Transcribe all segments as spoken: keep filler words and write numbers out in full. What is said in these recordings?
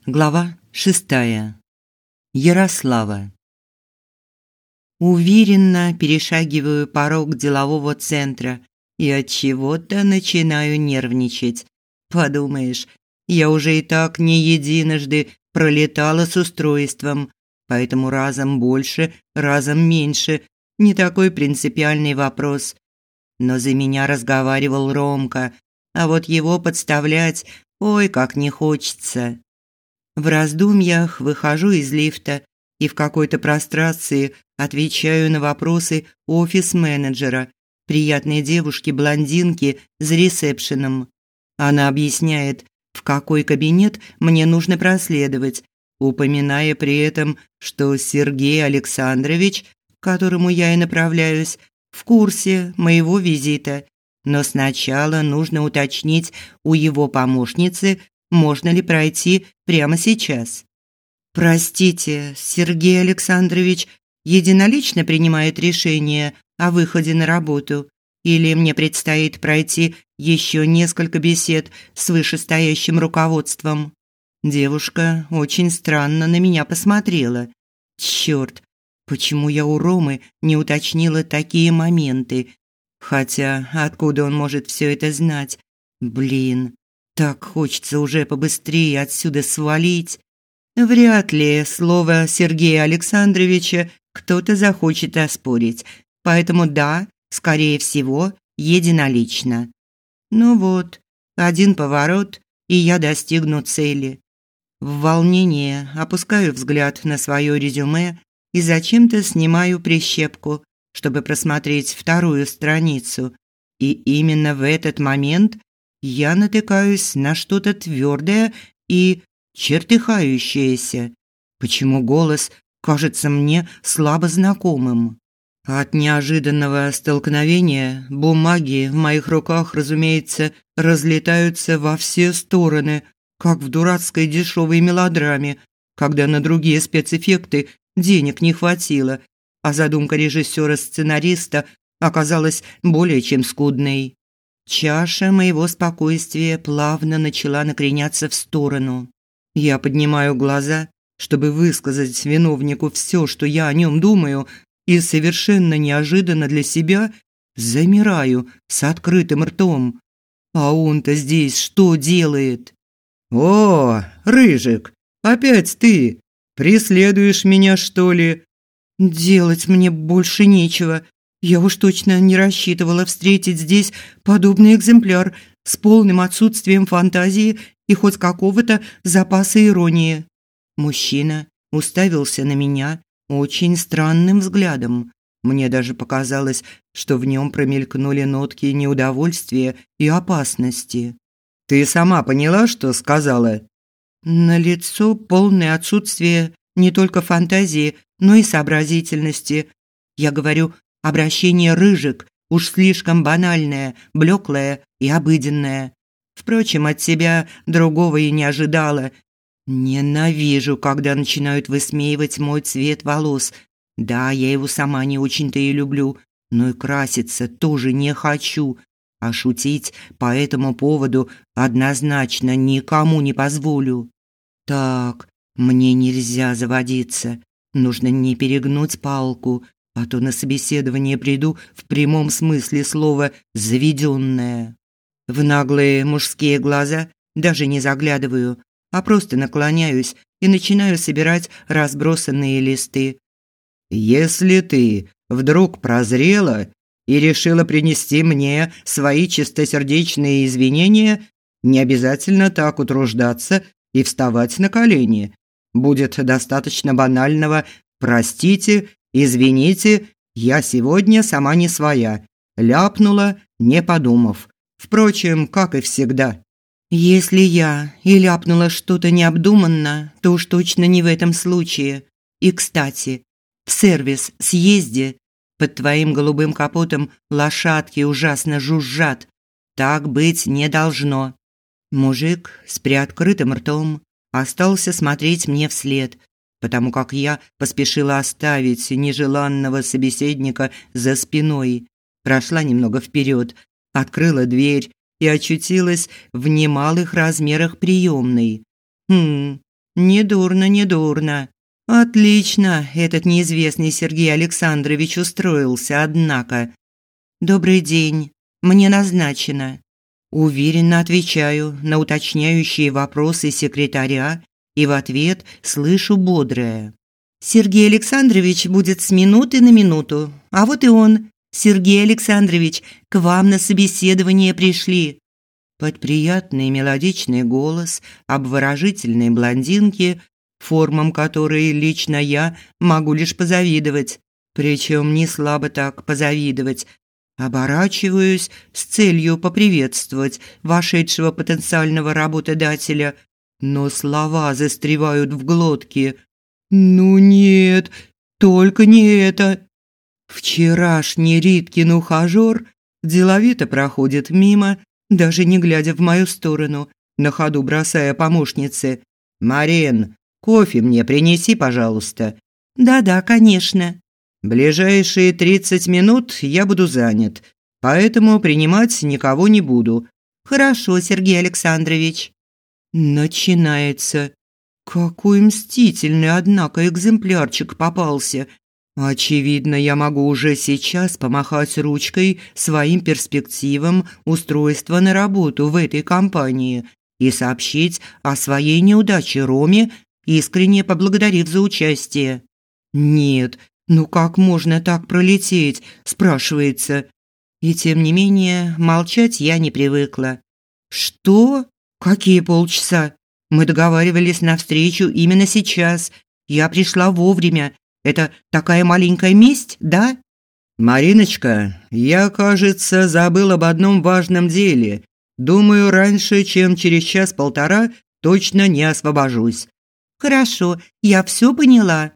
Глава шестая. Ярослава. Уверенно перешагиваю порог делового центра и от чего-то начинаю нервничать. Подумаешь, я уже и так не единожды пролетала с устройством, поэтому разом больше, разом меньше. Не такой принципиальный вопрос. Но за меня разговаривал Ромка, а вот его подставлять ой как не хочется. В раздумьях выхожу из лифта и в какой-то прострации отвечаю на вопросы офис-менеджера, приятной девушки-блондинки с ресепшеном. Она объясняет, в какой кабинет мне нужно проследовать, упоминая при этом, что Сергей Александрович, к которому я и направляюсь, в курсе моего визита, но сначала нужно уточнить у его помощницы, можно ли пройти прямо сейчас. Простите, Сергей Александрович единолично принимает решение о выходе на работу, или мне предстоит пройти еще несколько бесед с вышестоящим руководством? Девушка очень странно на меня посмотрела. Черт, почему я у Ромы не уточнила такие моменты? Хотя откуда он может все это знать? Блин, так хочется уже побыстрее отсюда свалить. Вряд ли слово Сергея Александровича кто-то захочет оспорить. Поэтому да, скорее всего, единолично. Ну вот, один поворот, и я достигну цели. В волнении опускаю взгляд на свое резюме и зачем-то снимаю прищепку, чтобы просмотреть вторую страницу. И именно в этот момент я натыкаюсь на что-то твердое и чертыхающееся. Почему голос кажется мне слабо знакомым? От неожиданного столкновения бумаги в моих руках, разумеется, разлетаются во все стороны, как в дурацкой дешевой мелодраме, когда на другие спецэффекты денег не хватило, а задумка режиссера-сценариста оказалась более чем скудной. Чаша моего спокойствия плавно начала накреняться в сторону. Я поднимаю глаза, чтобы высказать виновнику все, что я о нем думаю, и совершенно неожиданно для себя замираю с открытым ртом. А он-то здесь что делает? «О, Рыжик, опять ты? Преследуешь меня, что ли?» «Делать мне больше нечего. Я уж точно не рассчитывала встретить здесь подобный экземпляр с полным отсутствием фантазии и хоть какого-то запаса иронии». Мужчина уставился на меня очень странным взглядом. Мне даже показалось, что в нем промелькнули нотки неудовольствия и опасности. «Ты сама поняла, что сказала?» Налицо полное отсутствие не только фантазии, но и сообразительности. Я говорю, обращение «Рыжик» уж слишком банальное, блеклое и обыденное. Впрочем, от себя другого и не ожидала. Ненавижу, когда начинают высмеивать мой цвет волос. Да, я его сама не очень-то и люблю, но и краситься тоже не хочу. А шутить по этому поводу однозначно никому не позволю. Так, мне нельзя заводиться. Нужно не перегнуть палку, а то на собеседование приду в прямом смысле слова «заведенная». В наглые мужские глаза даже не заглядываю, а просто наклоняюсь и начинаю собирать разбросанные листы. «Если ты вдруг прозрела и решила принести мне свои чистосердечные извинения, не обязательно так утруждаться и вставать на колени. Будет достаточно банального «простите», «извините, я сегодня сама не своя», ляпнула, не подумав. Впрочем, как и всегда. Если я и ляпнула что-то необдуманно, то уж точно не в этом случае. И, кстати, в сервис съезди. Под твоим голубым капотом лошадки ужасно жужжат. Так быть не должно. Мужик с приоткрытым ртом остался смотреть мне вслед, потому как я поспешила оставить нежеланного собеседника за спиной. Прошла немного вперед, открыла дверь и очутилась в немалых размерах приемной. Хм, недурно, недурно. Отлично этот неизвестный Сергей Александрович устроился, однако. Добрый день. Мне назначено. Уверенно отвечаю на уточняющие вопросы секретаря и в ответ слышу бодрое: Сергей Александрович будет с минуты на минуту. А вот и он. Сергей Александрович, к вам на собеседование пришли. Под приятный мелодичный голос обворожительной блондинки, формам которой лично я могу лишь позавидовать, причем не слабо так позавидовать, оборачиваюсь с целью поприветствовать вошедшего потенциального работодателя, но слова застревают в глотке. «Ну нет, только не это!» Вчерашний Риткин ухажёр деловито проходит мимо, даже не глядя в мою сторону, на ходу бросая помощнице: «Марин, кофе мне принеси, пожалуйста». «Да-да, конечно». «Ближайшие тридцать минут я буду занят, поэтому принимать никого не буду». «Хорошо, Сергей Александрович». Начинается. Какой мстительный, однако, экземплярчик попался. Очевидно, я могу уже сейчас помахать ручкой своим перспективам устройства на работу в этой компании и сообщить о своей неудаче Роме, искренне поблагодарив за участие. Нет, ну как можно так пролететь, спрашивается. И тем не менее, молчать я не привыкла. Что? Какие полчаса? Мы договаривались на встречу именно сейчас. Я пришла вовремя. Это такая маленькая месть, да? Мариночка, я, кажется, забыл об одном важном деле. Думаю, раньше, чем через час-полтора, точно не освобожусь. Хорошо, я все поняла.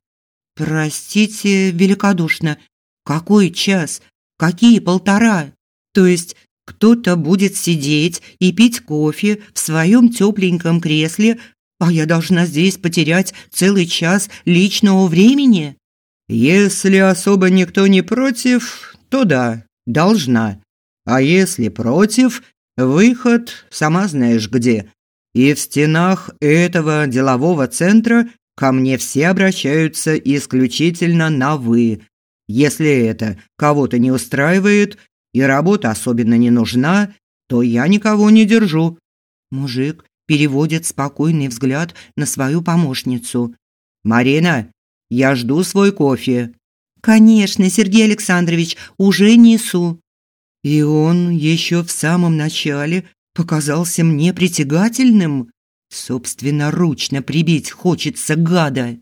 Простите великодушно. Какой час? Какие полтора? То есть кто-то будет сидеть и пить кофе в своем тепленьком кресле, а я должна здесь потерять целый час личного времени? Если особо никто не против, то да, должна. А если против, выход сама знаешь где. И в стенах этого делового центра ко мне все обращаются исключительно на «вы». Если это кого-то не устраивает и работа особенно не нужна, то я никого не держу. Мужик переводит спокойный взгляд на свою помощницу. «Марина, я жду свой кофе». «Конечно, Сергей Александрович, уже несу». И он еще в самом начале показался мне притягательным. Собственноручно прибить хочется, гада.